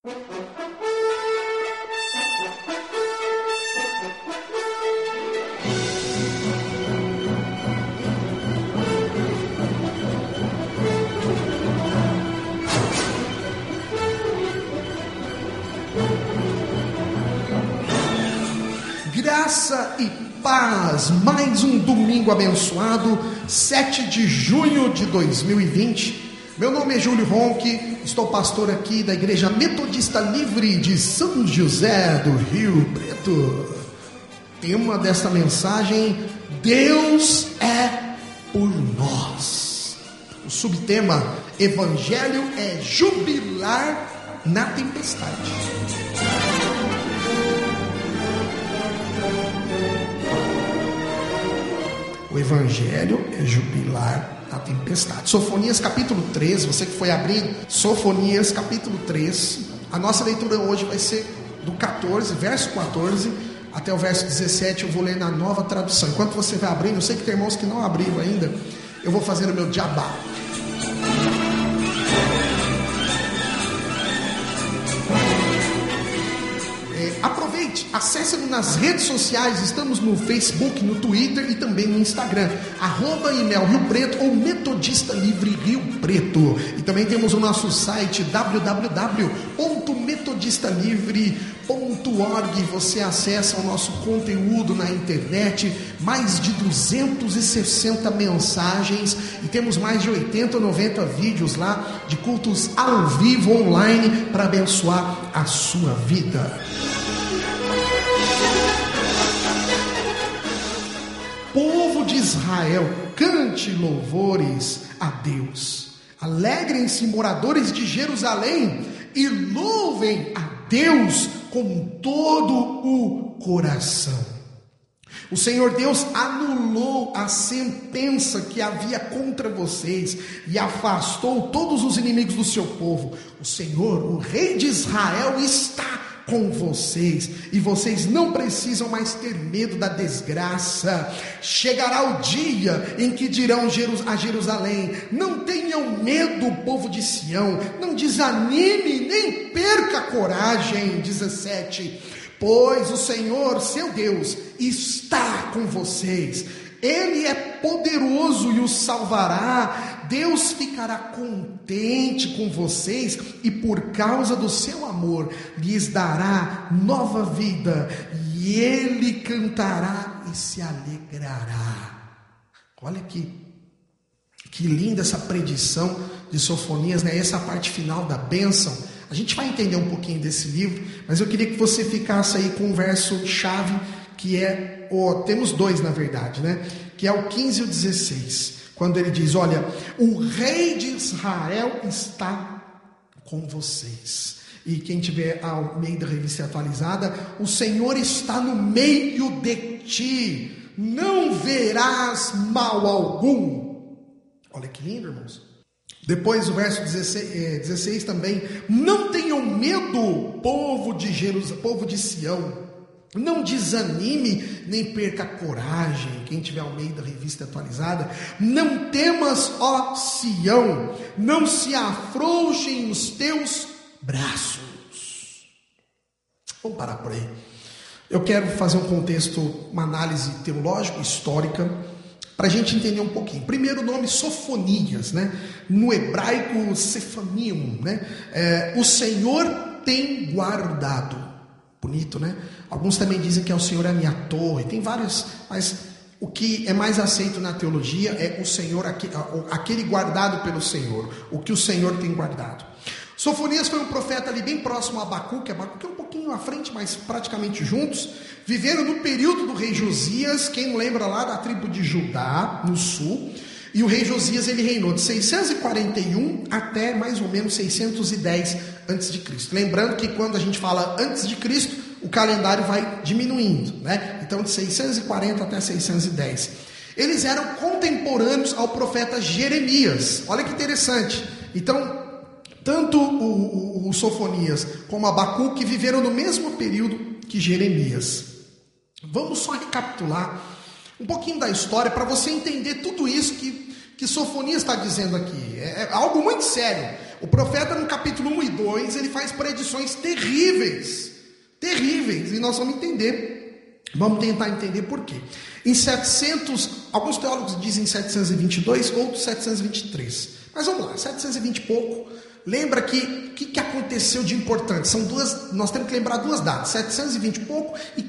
Graça e paz, mais um domingo abençoado, 7 de junho de 2020. Meu nome é Júlio Ronque, estou pastor aqui da Igreja Metodista Livre de São José do Rio Preto. Tema desta mensagem: Deus é por nós. O subtema: Evangelho é jubilar na tempestade. O Evangelho é jubilar na tempestade. Sofonias capítulo 3, você que foi abrindo, Sofonias capítulo 3. A nossa leitura hoje vai ser do 14, verso 14, até o verso 17. Eu vou ler na Nova Tradução. Enquanto você vai abrindo, eu sei que tem irmãos que não abriram ainda, eu vou fazer o meu jabá. Aproveite, acesse-nos nas redes sociais. Estamos no Facebook, no Twitter e também no Instagram, @IMEL Rio Preto ou Metodista Livre Rio Preto. E também temos o nosso site www.metodistalivre.org. Você acessa o nosso conteúdo na internet, mais de 260 mensagens, e temos mais de 80 ou 90 vídeos lá de cultos ao vivo online para abençoar a sua vida. Povo de Israel, cante louvores a Deus. Alegrem-se, moradores de Jerusalém, e louvem a Deus com todo o coração. O Senhor Deus anulou a sentença que havia contra vocês e afastou todos os inimigos do seu povo. O Senhor, o Rei de Israel, está com vocês, e vocês não precisam mais ter medo da desgraça. Chegará o dia em que dirão a Jerusalém: não tenham medo, povo de Sião, não desanime, nem perca a coragem. 17. Pois o Senhor, seu Deus, está com vocês. Ele é poderoso e os salvará. Deus ficará contente com vocês e por causa do seu amor lhes dará nova vida, e Ele cantará e se alegrará. Olha que linda essa predição de Sofonias, né? Essa parte final da bênção. A gente vai entender um pouquinho desse livro, mas eu queria que você ficasse aí com um verso chave, que é temos dois na verdade, né? Que é o 15 e o 16, quando ele diz: olha, o Rei de Israel está com vocês. E quem tiver ao meio da revista atualizada: o Senhor está no meio de ti, não verás mal algum. Olha que lindo, irmãos. Depois o verso 16 também: não tenham medo, povo de Sião, não desanime, nem perca a coragem. Quem tiver ao meio da revista atualizada: não temas, ó Sião, não se afrouxem os teus braços. Vamos parar por aí. Eu quero fazer um contexto, uma análise teológica, histórica, para a gente entender um pouquinho. Primeiro, o nome Sofonias, né? No hebraico, Sefanium, né? O Senhor tem guardado. Bonito, né? Alguns também dizem que o Senhor é a minha torre. Tem vários, mas o que é mais aceito na teologia é o Senhor, aquele guardado pelo Senhor, o que o Senhor tem guardado. Sofonias foi um profeta ali bem próximo a Abacuque. Abacuque é um pouquinho à frente, mas praticamente juntos. Viveram no período do rei Josias, quem lembra lá da tribo de Judá, no sul. E o rei Josias, ele reinou de 641 até mais ou menos 610 a.C. Lembrando que quando a gente fala antes de Cristo, o calendário vai diminuindo, né? Então de 640 até 610. Eles eram contemporâneos ao profeta Jeremias. Olha que interessante. Então, tanto o Sofonias como Abacuque viveram no mesmo período que Jeremias. Vamos só recapitular um pouquinho da história para você entender tudo isso que Sofonias está dizendo aqui. É algo muito sério. O profeta no capítulo 1 e 2, ele faz predições terríveis, e nós vamos tentar entender por quê. Em 700, alguns teólogos dizem 722, outros 723, mas vamos lá, 720 e pouco. Lembra que o que aconteceu de importante? Nós temos que lembrar duas datas, 720 e pouco e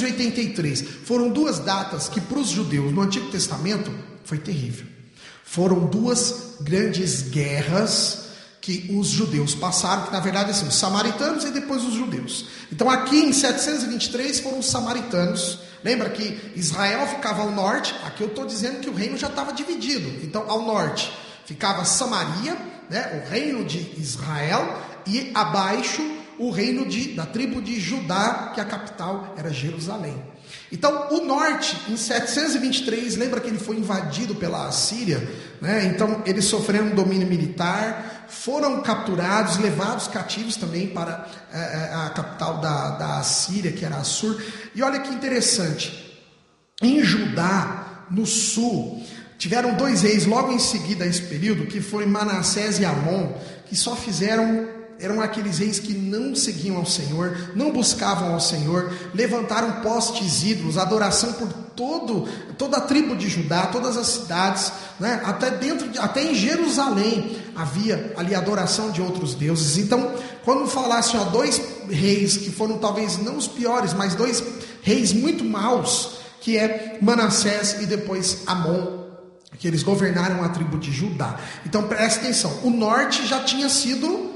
583. Foram duas datas que para os judeus no Antigo Testamento foi terrível. Foram duas grandes guerras que os judeus passaram, que na verdade assim, os samaritanos e depois os judeus. Então aqui em 723 foram os samaritanos. Lembra que Israel ficava ao norte, aqui eu estou dizendo que o reino já estava dividido. Então ao norte ficava Samaria, né, o reino de Israel, e abaixo o reino da tribo de Judá, que a capital era Jerusalém. Então o norte em 723, lembra que ele foi invadido pela Assíria, né? Então eles sofreram um domínio militar, foram capturados, levados cativos também para a capital da Assíria, que era Assur. E olha que interessante, em Judá, no sul, tiveram dois reis logo em seguida a esse período, que foi Manassés e Amon, que só eram aqueles reis que não seguiam ao Senhor, não buscavam ao Senhor, levantaram postes ídolos, adoração por toda a tribo de Judá, todas as cidades, né? Até em Jerusalém havia ali adoração de outros deuses. Então, quando falassem dois reis que foram talvez não os piores, mas dois reis muito maus, que é Manassés e depois Amon, que eles governaram a tribo de Judá. Então presta atenção, o norte já tinha sido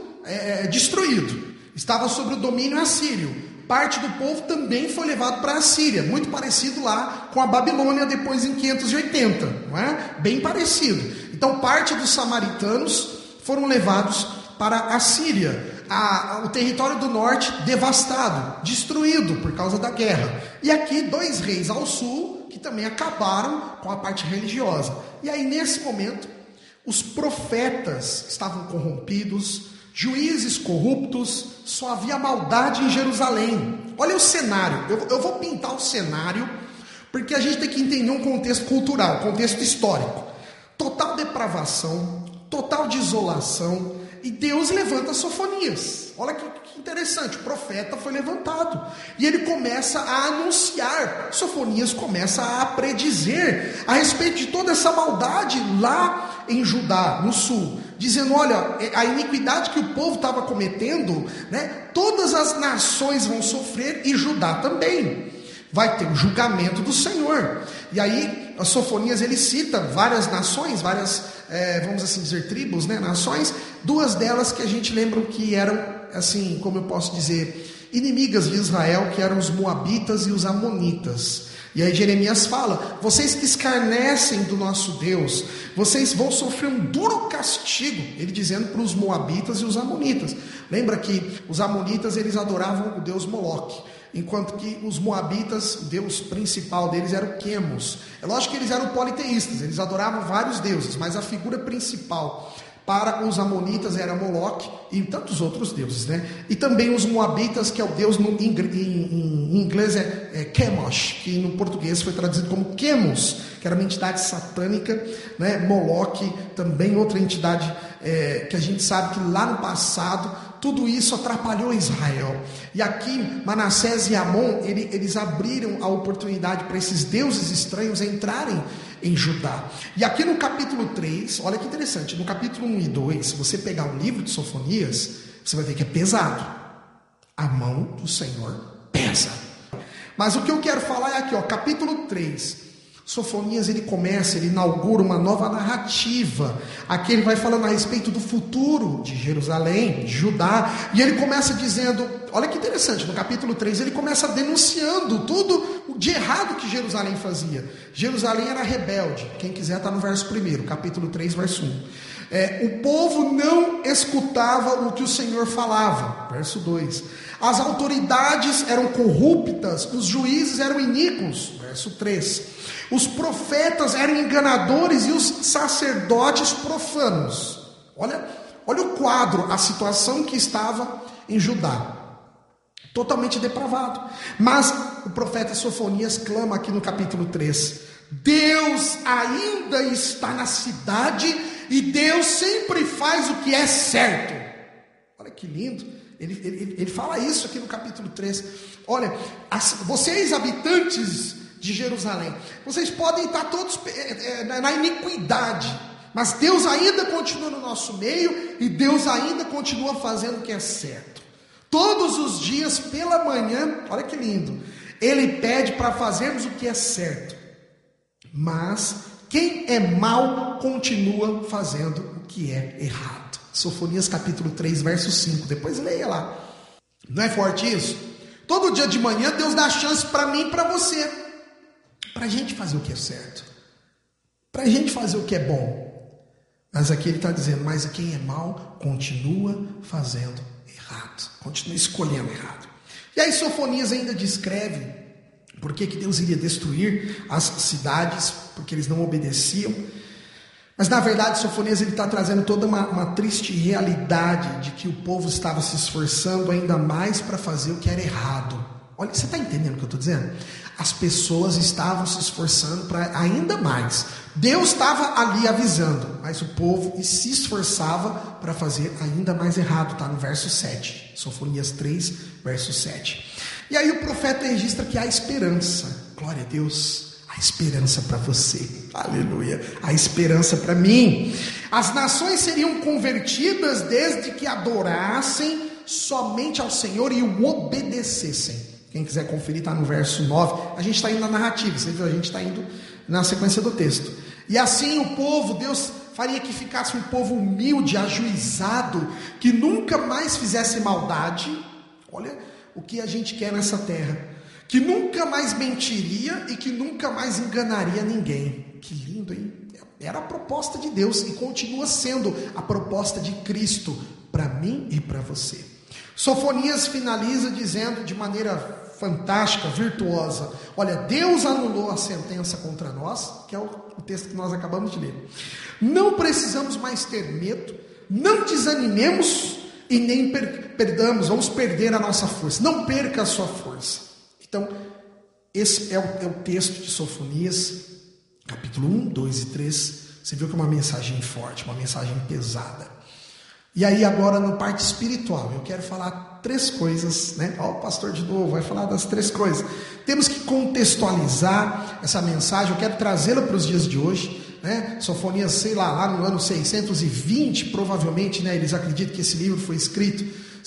destruído, estava sob o domínio assírio. Parte do povo também foi levado para a Síria, muito parecido lá com a Babilônia depois em 580, não é? Bem parecido. Então parte dos samaritanos foram levados para a Síria. O território do norte devastado, destruído por causa da guerra. E aqui dois reis ao sul que também acabaram com a parte religiosa. E aí nesse momento os profetas estavam corrompidos, juízes corruptos, só havia maldade em Jerusalém. Olha o cenário, eu vou pintar o cenário, porque a gente tem que entender um contexto cultural, contexto histórico. Total depravação, total desolação, e Deus levanta Sofonias. Olha que interessante, o profeta foi levantado, e ele começa a anunciar, Sofonias começa a predizer a respeito de toda essa maldade lá em Judá, no sul, dizendo, olha, a iniquidade que o povo estava cometendo, né, todas as nações vão sofrer, e Judá também, vai ter o julgamento do Senhor. E aí, a Sofonias, ele cita várias nações, vamos assim dizer, tribos, né, nações, duas delas que a gente lembra que eram, assim, como eu posso dizer, inimigas de Israel, que eram os Moabitas e os Amonitas. E aí Jeremias fala, vocês que escarnecem do nosso Deus, vocês vão sofrer um duro castigo, ele dizendo para os Moabitas e os Amonitas. Lembra que os Amonitas, eles adoravam o deus Moloque, enquanto que os Moabitas, o deus principal deles era o Quemos. É lógico que eles eram politeístas, eles adoravam vários deuses, mas a figura principal para os Amonitas era Moloque e tantos outros deuses, né? E também os Moabitas, que é o deus em inglês é Chemosh, que no português foi traduzido como Quemos, que era uma entidade satânica, né? Moloque, também outra entidade que a gente sabe que lá no passado tudo isso atrapalhou Israel. E aqui Manassés e Amon, eles abriram a oportunidade para esses deuses estranhos entrarem em Judá. E aqui no capítulo 3, olha que interessante, no capítulo 1 e 2, se você pegar o livro de Sofonias, você vai ver que é pesado. A mão do Senhor pesa. Mas o que eu quero falar é aqui, capítulo 3. Sofonias, ele inaugura uma nova narrativa. Aqui ele vai falando a respeito do futuro de Jerusalém, de Judá, e ele começa dizendo, olha que interessante, no capítulo 3 ele começa denunciando tudo de errado que Jerusalém fazia. Jerusalém era rebelde, quem quiser está no verso 1, capítulo 3, verso 1. O povo não escutava o que o Senhor falava, verso 2. As autoridades eram corruptas, os juízes eram iníquos, verso 3. Os profetas eram enganadores e os sacerdotes profanos. Olha o quadro, a situação que estava em Judá. Totalmente depravado. Mas o profeta Sofonias clama aqui no capítulo 3: Deus ainda está na cidade e Deus sempre faz o que é certo. Olha que lindo, ele fala isso aqui no capítulo 3. Olha, vocês habitantes de Jerusalém, vocês podem estar todos na iniquidade, mas Deus ainda continua no nosso meio, e Deus ainda continua fazendo o que é certo. Todos os dias pela manhã, olha que lindo, Ele pede para fazermos o que é certo, mas quem é mau continua fazendo o que é errado. Sofonias capítulo 3, verso 5, depois leia lá. Não é forte isso? Todo dia de manhã Deus dá chance para mim e para você, para a gente fazer o que é certo, para a gente fazer o que é bom. Mas aqui ele está dizendo, mas quem é mau continua fazendo errado, continua escolhendo errado. E aí Sofonias ainda descreve por que Deus iria destruir as cidades, porque eles não obedeciam. Mas na verdade Sofonias está trazendo toda uma triste realidade de que o povo estava se esforçando ainda mais para fazer o que era errado. Olha, você está entendendo o que eu estou dizendo? As pessoas estavam se esforçando para ainda mais. Deus estava ali avisando, mas o povo se esforçava para fazer ainda mais errado. Está no verso 7, Sofonias 3, verso 7. E aí o profeta registra que há esperança. Glória a Deus, há esperança para você. Aleluia, há esperança para mim. As nações seriam convertidas desde que adorassem somente ao Senhor e o obedecessem. Quem quiser conferir, está no verso 9. A gente está indo na narrativa, você viu? A gente está indo na sequência do texto. E assim o povo, Deus faria que ficasse um povo humilde, ajuizado, que nunca mais fizesse maldade. Olha o que a gente quer nessa terra. Que nunca mais mentiria e que nunca mais enganaria ninguém. Que lindo, hein? Era a proposta de Deus e continua sendo a proposta de Cristo para mim e para você. Sofonias finaliza dizendo de maneira fantástica, virtuosa, olha, Deus anulou a sentença contra nós, que é o texto que nós acabamos de ler. Não precisamos mais ter medo, não desanimemos e nem perdamos, vamos perder a nossa força. Não perca a sua força. Então, esse é o texto de Sofonias, capítulo 1, 2 e 3. Você viu que é uma mensagem forte, uma mensagem pesada. E aí agora na parte espiritual, eu quero falar 3 coisas, né? Ó, o pastor de novo vai falar das 3 coisas. Temos que contextualizar essa mensagem, eu quero trazê-la para os dias de hoje, né? Sofonias, sei lá no ano 620, provavelmente, né? Eles acreditam que esse livro foi escrito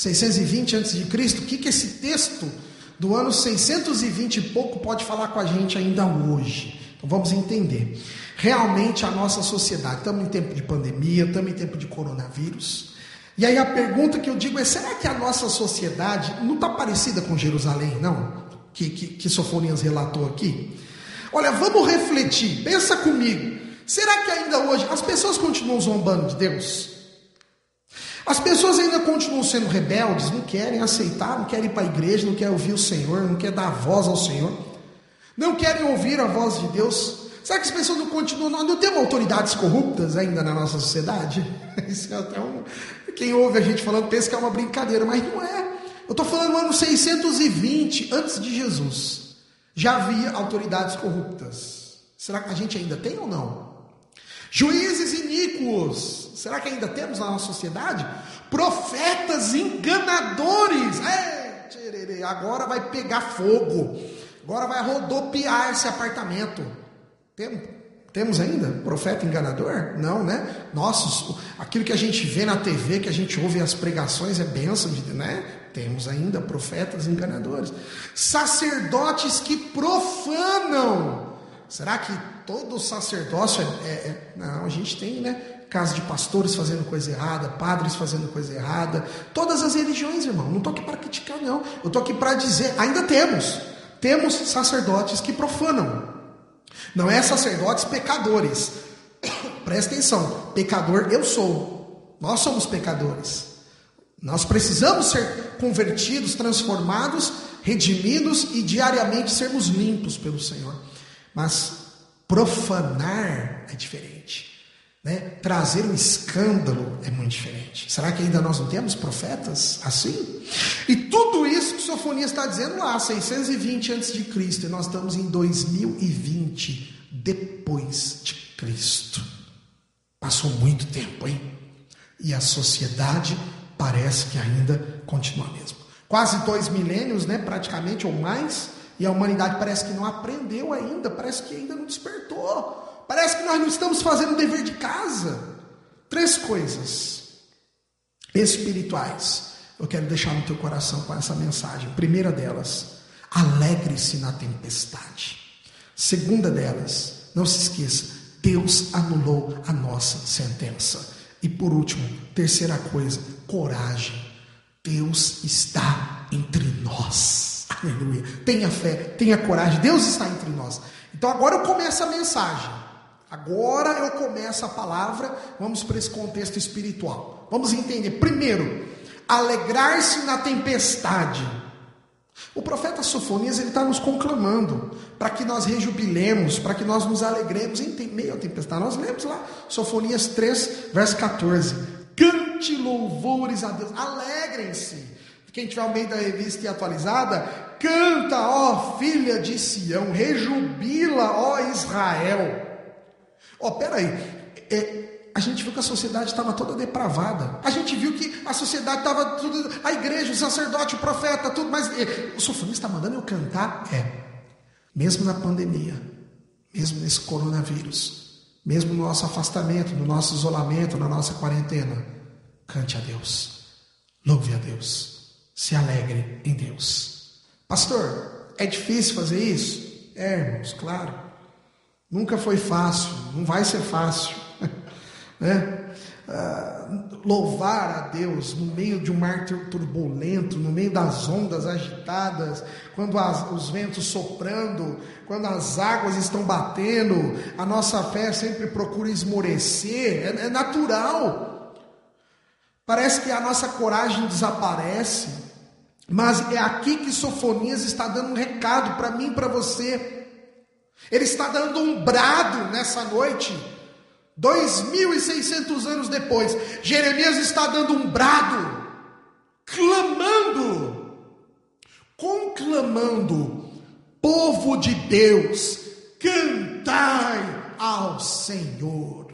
620 a.C. O que esse texto do ano 620 e pouco pode falar com a gente ainda hoje? Então vamos entender. Realmente a nossa sociedade, estamos em tempo de pandemia, estamos em tempo de coronavírus. E aí a pergunta que eu digo é, será que a nossa sociedade não está parecida com Jerusalém, não? Que Sofonias relatou aqui? Olha, vamos refletir, pensa comigo. Será que ainda hoje as pessoas continuam zombando de Deus? As pessoas ainda continuam sendo rebeldes, não querem aceitar, não querem ir para a igreja, não querem ouvir o Senhor, não querem dar voz ao Senhor, não querem ouvir a voz de Deus. Será que as pessoas não continuam? Não temos autoridades corruptas ainda na nossa sociedade? Isso é até quem ouve a gente falando pensa que é uma brincadeira, mas não é. Eu estou falando no ano 620 antes de Jesus. Já havia autoridades corruptas. Será que a gente ainda tem ou não? Juízes iníquos. Será que ainda temos na nossa sociedade? Profetas enganadores. Agora vai pegar fogo. Agora vai rodopiar esse apartamento. Temos ainda profeta enganador? Não, né? Nossa, aquilo que a gente vê na TV, que a gente ouve as pregações é bênção, né? Temos ainda profetas enganadores. Sacerdotes que profanam. Será que todo sacerdócio Não, a gente tem, né? Casos de pastores fazendo coisa errada, padres fazendo coisa errada. Todas as religiões, irmão. Não estou aqui para criticar, não. Eu estou aqui para dizer, ainda temos sacerdotes que profanam. Não é sacerdotes pecadores. Presta atenção, pecador eu sou. Nós somos pecadores. Nós precisamos ser convertidos, transformados, redimidos e diariamente sermos limpos pelo Senhor. Mas profanar é diferente, né? Trazer um escândalo é muito diferente. Será que ainda nós não temos profetas assim? E tudo isso que Sofonias está dizendo lá, 620 a.C., e nós estamos em 2020 depois de Cristo. Passou muito tempo, hein? E a sociedade parece que ainda continua a mesma. Quase 2 milênios, né? Praticamente, ou mais. E a humanidade parece que não aprendeu ainda. Parece que ainda não despertou. Parece que nós não estamos fazendo o dever de casa. 3 coisas espirituais eu quero deixar no teu coração com essa mensagem. Primeira delas, alegre-se na tempestade. Segunda delas, não se esqueça, Deus anulou a nossa sentença. E por último, terceira coisa, coragem. Deus está entre nós. Aleluia. Tenha fé, tenha coragem. Deus está entre nós. Então agora eu começo a mensagem. Agora eu começo a palavra. Vamos para esse contexto espiritual. Vamos entender. Primeiro, alegrar-se na tempestade. O profeta Sofonias, ele está nos conclamando para que nós rejubilemos, para que nós nos alegremos em meio à tempestade. Nós lemos lá, Sofonias 3, verso 14. Cante louvores a Deus, alegrem-se. Quem tiver ao meio da revista e atualizada, canta, ó filha de Sião, rejubila, ó Israel. Peraí, a gente viu que a sociedade estava toda depravada. A gente viu que a sociedade estava tudo, a igreja, o sacerdote, o profeta, tudo, mas o sofonista está mandando eu cantar? Mesmo na pandemia, mesmo nesse coronavírus, mesmo no nosso afastamento, no nosso isolamento, na nossa quarentena, cante a Deus, louve a Deus, se alegre em Deus. Pastor, é difícil fazer isso? Irmãos, claro. Nunca foi fácil, não vai ser fácil. Né? Louvar a Deus no meio de um mar turbulento, no meio das ondas agitadas, quando os ventos soprando, quando as águas estão batendo, a nossa fé sempre procura esmorecer, é natural. Parece que a nossa coragem desaparece, mas é aqui que Sofonias está dando um recado para mim e para você. Ele está dando um brado nessa noite. 2.600 anos depois, Jeremias está dando um brado, clamando, conclamando: povo de Deus, cantai ao Senhor.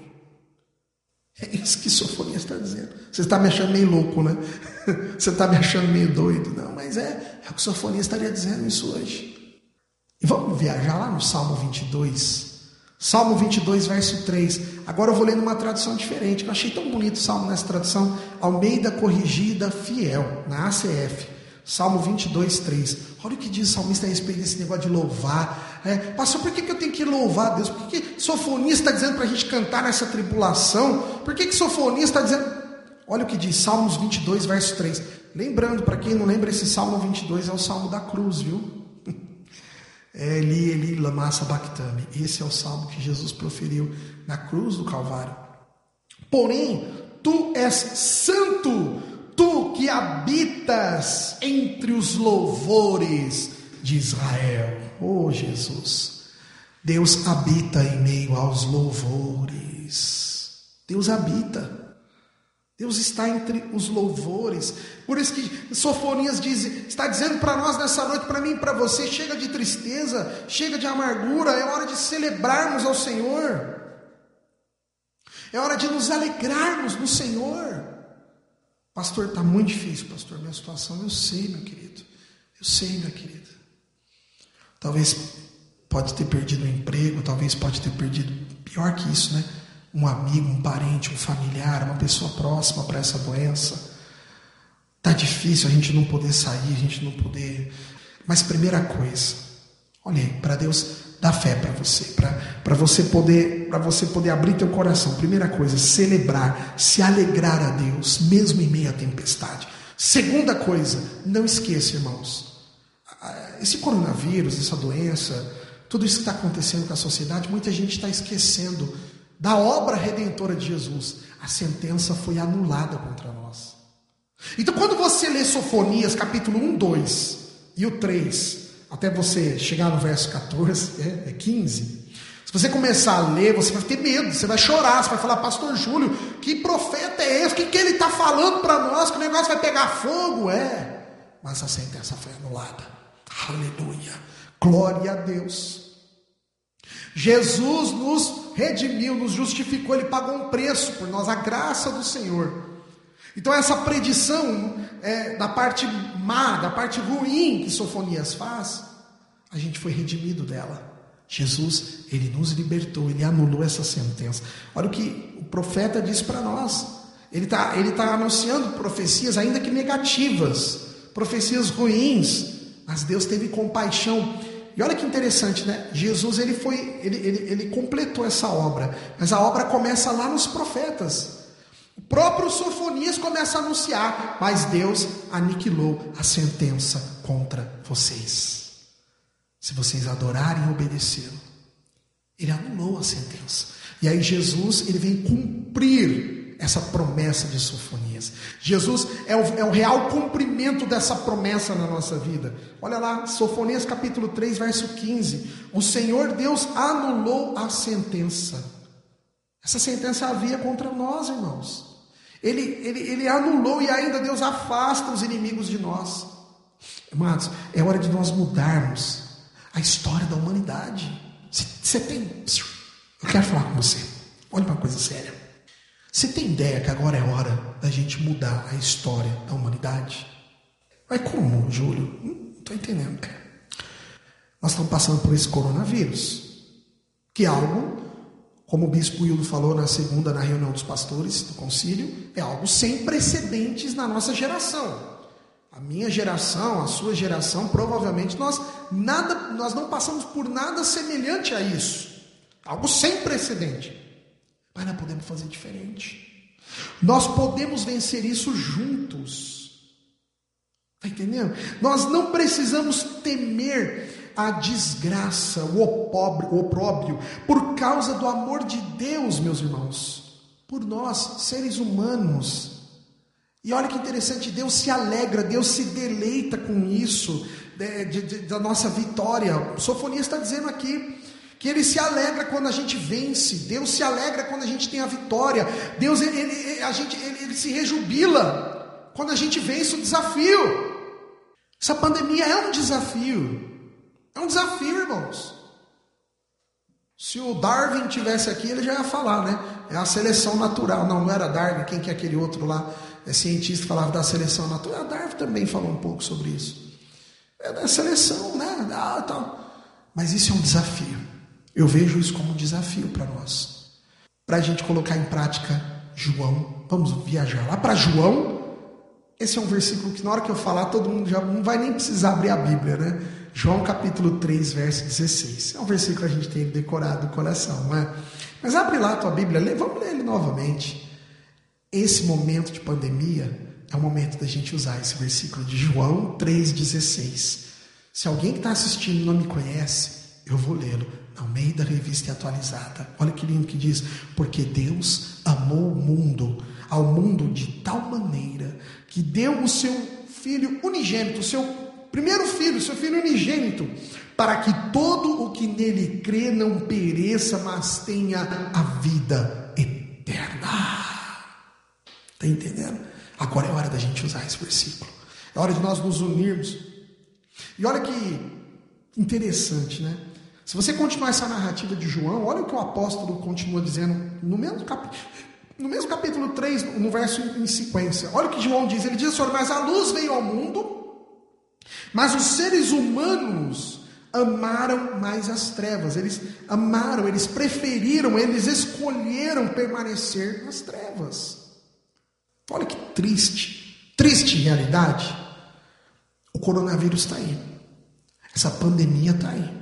É isso que Sofonias está dizendo. Você está me achando meio louco, né? Você está me achando meio doido. Não, mas é o que Sofonias estaria dizendo isso hoje. E vamos viajar lá no Salmo 22. Salmo 22, verso 3. Agora eu vou ler numa tradução diferente. Eu achei tão bonito o Salmo nessa tradução. Almeida Corrigida Fiel, na ACF. Salmo 22, 3. Olha o que diz o salmista a respeito desse negócio de louvar. Pastor, por que eu tenho que louvar a Deus? Por que Sofonias está dizendo para a gente cantar nessa tribulação? Por que Sofonias está dizendo... Olha o que diz, Salmos 22, verso 3. Lembrando, para quem não lembra, esse Salmo 22 é o Salmo da cruz, viu? Eli, Eli, lama sabachthani. Esse é o salmo que Jesus proferiu na cruz do Calvário. Porém, tu és santo, tu que habitas entre os louvores de Israel. Oh Jesus, Deus habita em meio aos louvores. Deus habita. Deus está entre os louvores. Por isso que Sofonias está dizendo para nós nessa noite, para mim e para você: chega de tristeza, chega de amargura, é hora de celebrarmos ao Senhor. É hora de nos alegrarmos no Senhor. Pastor, está muito difícil, pastor, minha situação. Eu sei, meu querido. Eu sei, minha querida. Talvez pode ter perdido o emprego, talvez pode ter perdido, pior que isso, né? Um amigo, um parente, um familiar, uma pessoa próxima para essa doença. Está difícil a gente não poder sair, a gente não poder... Mas primeira coisa, olha aí, para Deus dar fé para você, para você poder abrir teu coração. Primeira coisa, celebrar, se alegrar a Deus, mesmo em meio à tempestade. Segunda coisa, não esqueça, irmãos, esse coronavírus, essa doença, tudo isso que está acontecendo com a sociedade, muita gente está esquecendo da obra redentora de Jesus. A sentença foi anulada contra nós. Então quando você lê Sofonias capítulo 1, 2 e o 3, até você chegar no verso 14, 15, se você começar a ler, você vai ter medo, você vai chorar, você vai falar: pastor Júlio, que profeta é esse? O que ele está falando para nós? Que o negócio vai pegar fogo? Mas a sentença foi anulada. Aleluia, glória a Deus. Jesus nos redimiu, nos justificou, Ele pagou um preço por nós, a graça do Senhor. Então essa predição da parte má, da parte ruim que Sofonias faz, a gente foi redimido dela. Jesus, Ele nos libertou, Ele anulou essa sentença. Olha o que o profeta diz para nós. Ele tá anunciando profecias ainda que negativas, profecias ruins, mas Deus teve compaixão. E olha que interessante, né? Jesus ele completou essa obra, mas a obra começa lá nos profetas. O próprio Sofonias começa a anunciar, mas Deus aniquilou a sentença contra vocês. Se vocês adorarem e obedecê-lo, Ele anulou a sentença. E aí Jesus, Ele vem cumprir essa promessa de Sofonias. Jesus é o real cumprimento dessa promessa na nossa vida. Olha lá, Sofonias capítulo 3, verso 15. O Senhor Deus anulou a sentença. Essa sentença havia contra nós, irmãos. Ele anulou e ainda Deus afasta os inimigos de nós. Amados, é hora de nós mudarmos a história da humanidade. Você tem... Eu quero falar com você. Olha uma coisa séria. Você tem ideia que agora é hora da gente mudar a história da humanidade? Mas como, Júlio? Não estou entendendo. Nós estamos passando por esse coronavírus, que é algo, como o bispo Hildo falou na segunda, na reunião dos pastores do concílio, é algo sem precedentes na nossa geração. A minha geração, a sua geração, provavelmente nós não passamos por nada semelhante a isso. Algo sem precedente. Mas nós podemos fazer diferente. Nós podemos vencer isso juntos. Está entendendo? Nós não precisamos temer a desgraça, o opróbrio, por causa do amor de Deus, meus irmãos, por nós, seres humanos. E olha que interessante, Deus se alegra, Deus se deleita com isso, da nossa vitória. O Sofonias está dizendo aqui que Ele se alegra quando a gente vence. Deus se alegra quando a gente tem a vitória. Deus ele se rejubila quando a gente vence o desafio. Essa pandemia é um desafio. É um desafio, irmãos. Se o Darwin tivesse aqui, ele já ia falar, né? É a seleção natural. Não era Darwin, quem que é aquele outro lá? É cientista que falava da seleção natural. A Darwin também falou um pouco sobre isso. É da seleção, né? Mas isso é um desafio. Eu vejo isso como um desafio para nós. Para a gente colocar em prática João. Vamos viajar lá para João. Esse é um versículo que na hora que eu falar, todo mundo já não vai nem precisar abrir a Bíblia, né? João capítulo 3, verso 16. É um versículo que a gente tem decorado no coração, não é? Mas abre lá a tua Bíblia, vamos ler ele novamente. Esse momento de pandemia é o momento da gente usar esse versículo de João 3,16. Se alguém que está assistindo não me conhece, eu vou lê-lo. Ao meio da revista atualizada. Olha que lindo que diz: porque Deus amou o mundo, ao mundo de tal maneira que deu o seu filho unigênito, o seu primeiro filho, seu filho unigênito, para que todo o que nele crê não pereça, mas tenha a vida eterna. Está entendendo? Agora é hora da gente usar esse versículo. É hora de nós nos unirmos. E olha que interessante, né? Se você continuar essa narrativa de João, olha o que o apóstolo continua dizendo no mesmo capítulo 3, no verso em sequência. Olha o que João diz. Ele diz assim: mas a luz veio ao mundo, mas os seres humanos amaram mais as trevas. Eles amaram, eles preferiram, eles escolheram permanecer nas trevas. Olha que triste realidade. O coronavírus está aí. Essa pandemia está aí.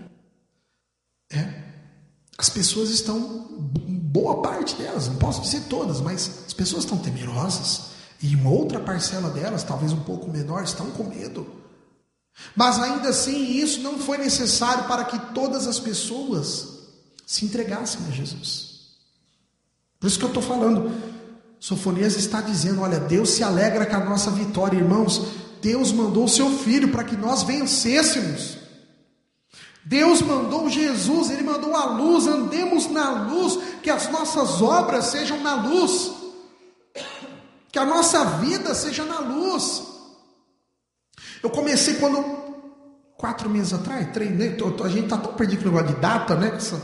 As pessoas estão, boa parte delas, não posso dizer todas, mas as pessoas estão temerosas, e uma outra parcela delas, talvez um pouco menor, estão com medo. Mas ainda assim, isso não foi necessário para que todas as pessoas se entregassem a Jesus. Por isso que eu estou falando, Sofonias está dizendo: olha, Deus se alegra com a nossa vitória, irmãos. Deus mandou o seu Filho para que nós vencêssemos. Deus mandou Jesus, Ele mandou a luz, andemos na luz, que as nossas obras sejam na luz, que a nossa vida seja na luz. Eu comecei quando, 4 meses atrás, 3, a gente está tão perdido com o negócio de data, né? Essa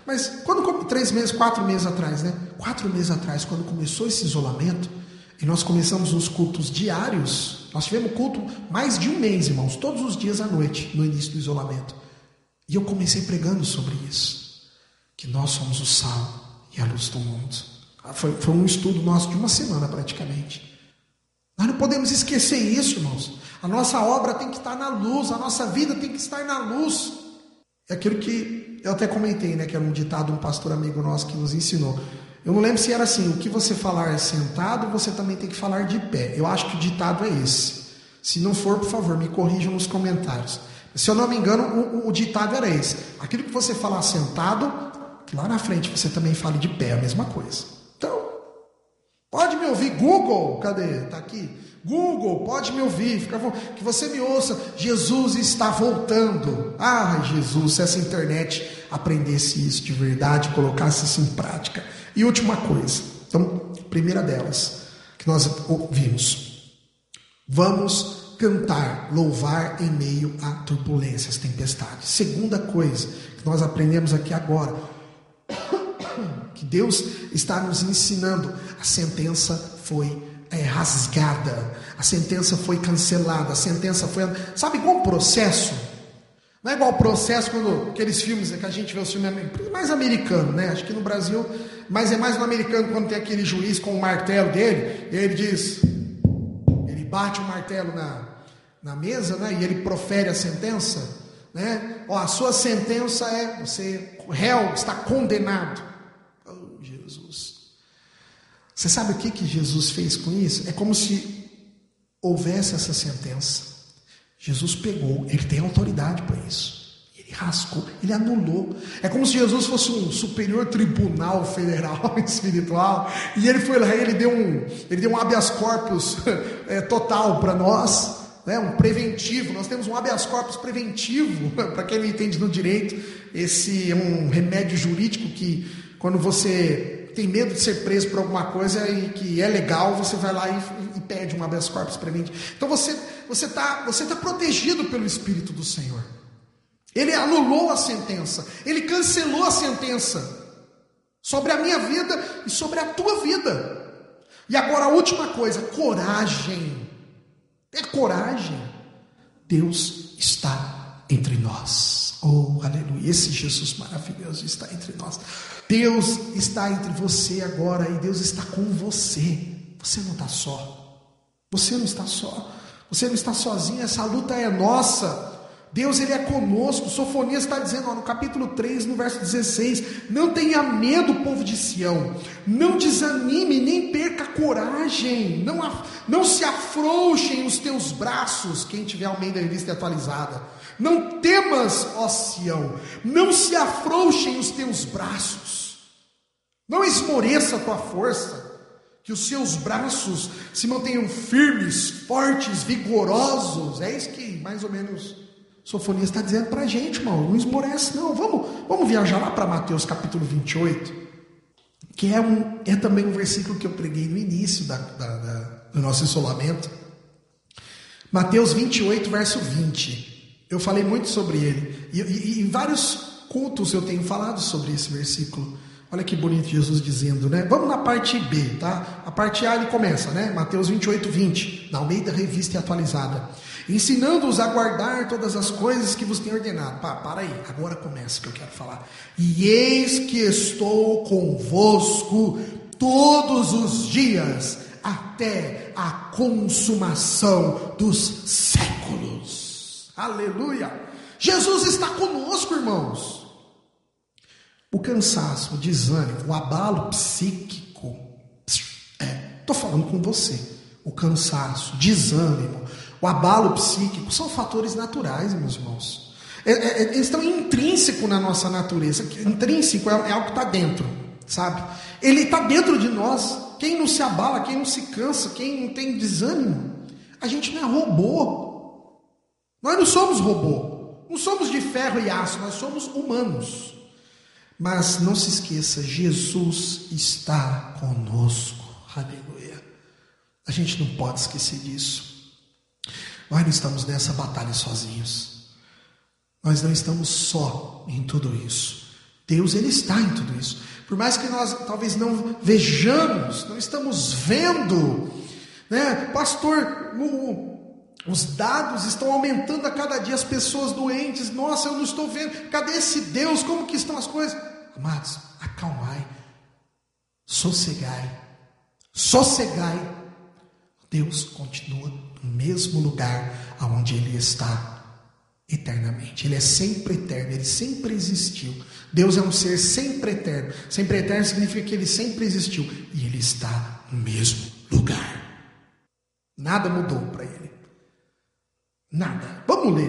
Mas quando 3 meses, 4 meses atrás, né? 4 meses atrás, quando começou esse isolamento, e nós começamos os cultos diários, nós tivemos culto mais de um mês, irmãos, todos os dias à noite, no início do isolamento. E eu comecei pregando sobre isso, que nós somos o sal e a luz do mundo. Foi um estudo nosso de uma semana praticamente. Nós não podemos esquecer isso, irmãos. A nossa obra tem que estar na luz, a nossa vida tem que estar na luz. É aquilo que eu até comentei, né? Que era um ditado de um pastor amigo nosso que nos ensinou. Eu não lembro se era assim: o que você falar sentado, você também tem que falar de pé. Eu acho que o ditado é esse. Se não for, por favor, me corrijam nos comentários. Se eu não me engano, o ditado era esse: aquilo que você falar sentado, lá na frente você também fale de pé, a mesma coisa. Então, pode me ouvir, Google, cadê? Está aqui. Google, pode me ouvir, que você me ouça. Jesus está voltando. Ah, Jesus, se essa internet aprendesse isso de verdade, colocasse isso em prática. E última coisa, então, primeira delas, que nós ouvimos: vamos cantar, louvar em meio a turbulências, tempestades. Segunda coisa que nós aprendemos aqui agora, que Deus está nos ensinando: a sentença foi rasgada, a sentença foi cancelada, a sentença foi... Sabe igual o processo? Não é igual o processo quando aqueles filmes que a gente vê, os filmes mais americanos, né? Acho que no Brasil, mas é mais no americano, quando tem aquele juiz com o martelo dele, e ele diz, ele bate o martelo na mesa, né? E ele profere a sentença, né? Ó, a sua sentença é, você, réu, está condenado. Oh, Jesus. Você sabe o que Jesus fez com isso? É como se houvesse essa sentença. Jesus pegou, ele tem autoridade para isso. Ele rascou, ele anulou. É como se Jesus fosse um superior tribunal federal espiritual. E ele foi lá, ele deu um habeas corpus total para nós, né? Um preventivo. Nós temos um habeas corpus preventivo, para quem não entende no direito. Esse é um remédio jurídico que, quando você tem medo de ser preso por alguma coisa e que é legal, você vai lá e pede um habeas corpus preventivo. Então você tá protegido pelo Espírito do Senhor. Ele anulou a sentença, ele cancelou a sentença sobre a minha vida e sobre a tua vida. E agora a última coisa: coragem. É coragem. Deus está entre nós. Oh, aleluia. Esse Jesus maravilhoso está entre nós. Deus está entre você agora, e Deus está com você. Você não está só. Você não está só. Você não está sozinho. Essa luta é nossa. Deus, ele é conosco. Sofonias está dizendo, no capítulo 3, no verso 16: não tenha medo, povo de Sião, não desanime, nem perca a coragem, não se afrouxem os teus braços. Quem tiver Almeida Revista Atualizada: não temas, ó Sião, não se afrouxem os teus braços, não esmoreça a tua força, que os seus braços se mantenham firmes, fortes, vigorosos. É isso que mais ou menos Sofonias está dizendo para a gente, irmão. Não esmorece não. Vamos viajar lá para Mateus capítulo 28, que é também um versículo que eu preguei no início do nosso isolamento. Mateus 28, verso 20. Eu falei muito sobre ele, e em vários cultos eu tenho falado sobre esse versículo. Olha que bonito Jesus dizendo, né? Vamos na parte B, tá? A parte A ele começa, né? Mateus 28, 20, na Almeida Revista Atualizada: ensinando-os a guardar todas as coisas que vos tenho ordenado. Para aí, agora começa o que eu quero falar. E eis que estou convosco todos os dias, até a consumação dos séculos. Aleluia! Jesus está conosco, irmãos. O cansaço, o desânimo, o abalo psíquico, estou falando com você. O cansaço, desânimo, o abalo psíquico são fatores naturais, meus irmãos. Eles estão intrínsecos na nossa natureza. Intrínseco é algo que está dentro, sabe? Ele está dentro de nós. Quem não se abala, quem não se cansa, quem não tem desânimo, a gente não é robô. Nós não somos robô. Não somos de ferro e aço, nós somos humanos. Mas não se esqueça, Jesus está conosco. Aleluia. A gente não pode esquecer disso. Nós não estamos nessa batalha sozinhos. Nós não estamos só em tudo isso. Deus, Ele está em tudo isso. Por mais que nós talvez não vejamos, não estamos vendo, né? Pastor, os dados estão aumentando a cada dia, as pessoas doentes. Nossa, eu não estou vendo. Cadê esse Deus? Como que estão as coisas? Amados, acalmai, sossegai. Deus continua no mesmo lugar aonde Ele está eternamente. Ele é sempre eterno, Ele sempre existiu. Deus é um ser sempre eterno. Sempre eterno significa que Ele sempre existiu e Ele está no mesmo lugar. Nada mudou para Ele. Nada. Vamos ler.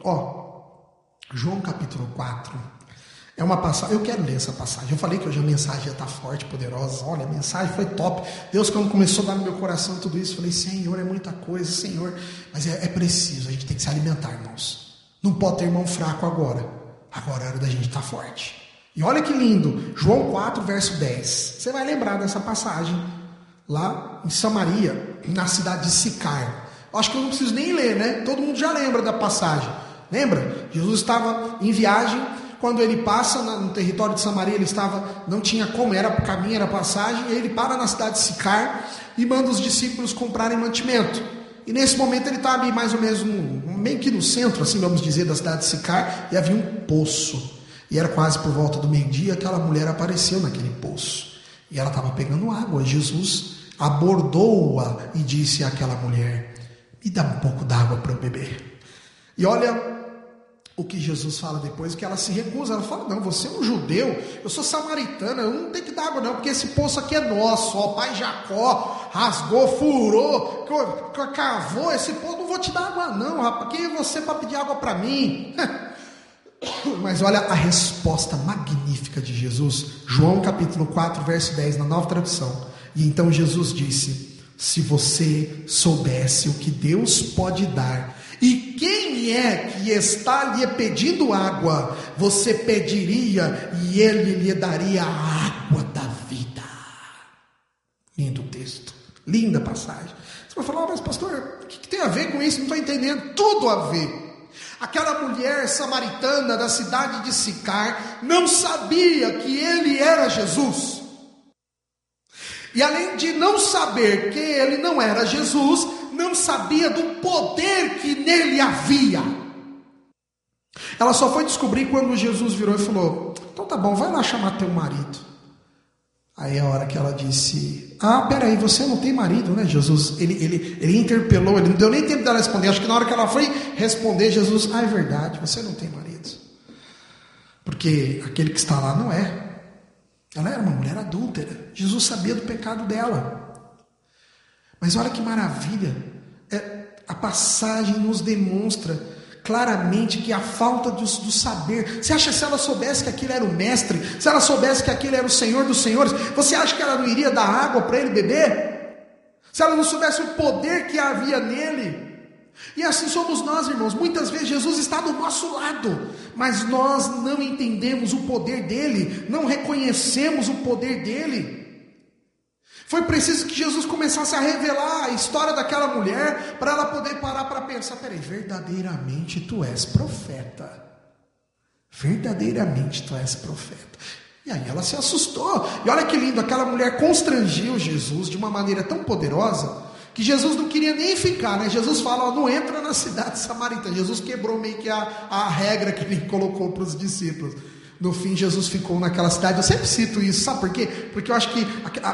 João capítulo 4. É uma passagem, eu quero ler essa passagem. Eu falei que hoje a mensagem já está forte, poderosa. Olha, a mensagem foi top. Deus, quando começou a dar no meu coração tudo isso, eu falei, Senhor, é muita coisa, Senhor. Mas é preciso, a gente tem que se alimentar, irmãos. Não pode ter irmão fraco agora. Agora é hora da gente estar forte. E olha que lindo, João 4, verso 10. Você vai lembrar dessa passagem lá em Samaria, na cidade de Sicar. Acho que eu não preciso nem ler, né? Todo mundo já lembra da passagem. Lembra? Jesus estava em viagem. Quando ele passa no território de Samaria, não tinha como, era caminho, era passagem. E ele para na cidade de Sicar e manda os discípulos comprarem mantimento. E nesse momento ele está ali mais ou menos meio que no centro, assim vamos dizer, da cidade de Sicar. E havia um poço. E era quase por volta do meio-dia, aquela mulher apareceu naquele poço. E ela estava pegando água. Jesus abordou-a e disse àquela mulher: me dá um pouco d'água para eu beber. E olha o que Jesus fala depois, que ela se recusa. Ela fala, não, você é um judeu, eu sou samaritana, eu não tenho que dar água não, porque esse poço aqui é nosso. O pai Jacó rasgou, furou, cavou esse poço, não vou te dar água não, rapaz, quem é você para pedir água para mim? Mas olha a resposta magnífica de Jesus. João capítulo 4, verso 10, na Nova Tradução. E então Jesus disse: se você soubesse o que Deus pode dar, e quem é que está lhe pedindo água, você pediria e Ele lhe daria a água da vida. Lindo texto, linda passagem. Você vai falar, mas pastor, o que tem a ver com isso? Não estou entendendo. Tudo a ver. Aquela mulher samaritana da cidade de Sicar não sabia que Ele era Jesus. E além de não saber que Ele não era Jesus, não sabia do poder que nele havia. Ela só foi descobrir quando Jesus virou e falou: então tá bom, vai lá chamar teu marido. Aí a hora que ela disse: peraí, você não tem marido, né? Jesus, ele interpelou, ele não deu nem tempo dela responder. Acho que na hora que ela foi responder, Jesus: é verdade, você não tem marido. Porque aquele que está lá não é. Ela era uma mulher adúltera. Jesus sabia do pecado dela. Mas olha que maravilha. A passagem nos demonstra claramente que a falta do saber. Você acha que se ela soubesse que aquele era o mestre, se ela soubesse que aquele era o Senhor dos senhores, você acha que ela não iria dar água para ele beber? Se ela não soubesse o poder que havia nele? E assim somos nós, irmãos. Muitas vezes Jesus está do nosso lado, mas nós não entendemos o poder dele, não reconhecemos o poder dele. Foi preciso que Jesus começasse a revelar a história daquela mulher, para ela poder parar para pensar: peraí, verdadeiramente tu és profeta. Verdadeiramente tu és profeta. E aí ela se assustou. E olha que lindo, aquela mulher constrangiu Jesus de uma maneira tão poderosa, que Jesus não queria nem ficar, né? Jesus fala: não entra na cidade samaritana. Jesus quebrou meio que a regra que ele colocou para os discípulos. No fim, Jesus ficou naquela cidade. Eu sempre cito isso, sabe por quê? Porque eu acho que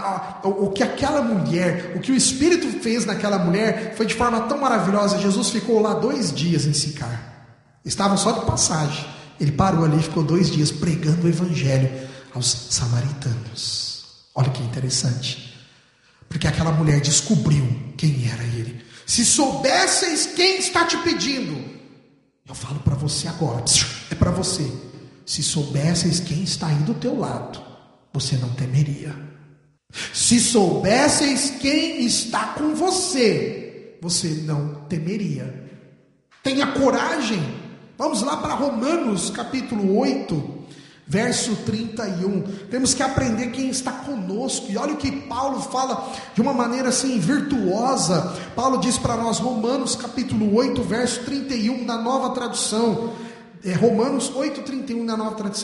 o que aquela mulher, o que o Espírito fez naquela mulher, foi de forma tão maravilhosa. Jesus ficou lá 2 dias em Sicar. Estavam só de passagem. Ele parou ali e ficou 2 dias pregando o evangelho aos samaritanos. Olha que interessante. Porque aquela mulher descobriu quem era ele. Se soubesseis quem está te pedindo, eu falo para você agora, é para você. Se soubesseis quem está aí do teu lado, você não temeria. Se soubesseis quem está com você, você não temeria. Tenha coragem. Vamos lá para Romanos capítulo 8, verso 31. Temos que aprender quem está conosco. E olha o que Paulo fala de uma maneira assim virtuosa. Paulo diz para nós, Romanos capítulo 8, verso 31, na Nova Tradução. Romanos 8, 31, na Nova Tradução.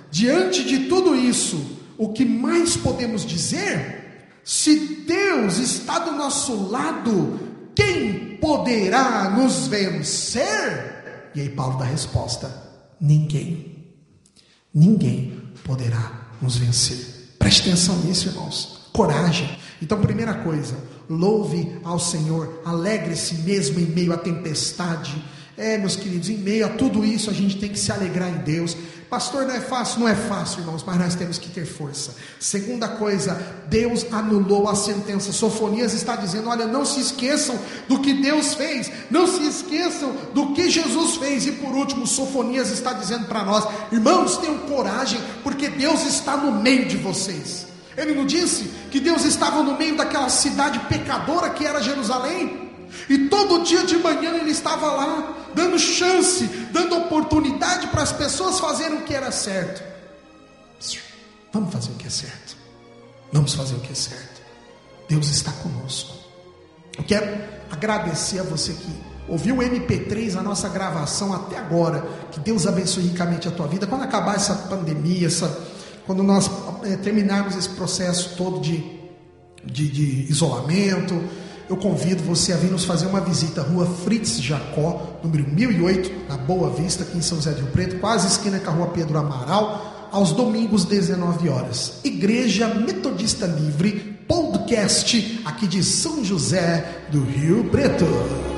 diante de tudo isso, o que mais podemos dizer? Se Deus está do nosso lado, quem poderá nos vencer? E aí Paulo dá a resposta: ninguém. Ninguém poderá nos vencer. Preste atenção nisso, irmãos. Coragem. Então, primeira coisa, louve ao Senhor, alegre-se mesmo em meio à tempestade. Meus queridos, em meio a tudo isso a gente tem que se alegrar em Deus. Pastor, não é fácil? Não é fácil, irmãos, mas nós temos que ter força. Segunda coisa, Deus anulou a sentença. Sofonias está dizendo: olha, não se esqueçam do que Deus fez, não se esqueçam do que Jesus fez. E por último, Sofonias está dizendo para nós: irmãos, tenham coragem, porque Deus está no meio de vocês. Ele não disse que Deus estava no meio daquela cidade pecadora que era Jerusalém? E todo dia de manhã Ele estava lá, dando chance, dando oportunidade para as pessoas fazerem o que era certo. Vamos fazer o que é certo. Vamos fazer o que é certo. Deus está conosco. Eu quero agradecer a você que ouviu o MP3, a nossa gravação até agora. Que Deus abençoe ricamente a tua vida. Quando acabar essa pandemia, quando nós terminarmos esse processo todo de isolamento, eu convido você a vir nos fazer uma visita, Rua Fritz Jacó, número 1008, na Boa Vista, aqui em São José do Rio Preto, quase esquina com a Rua Pedro Amaral, aos domingos, 19 horas. Igreja Metodista Livre, podcast, aqui de São José do Rio Preto.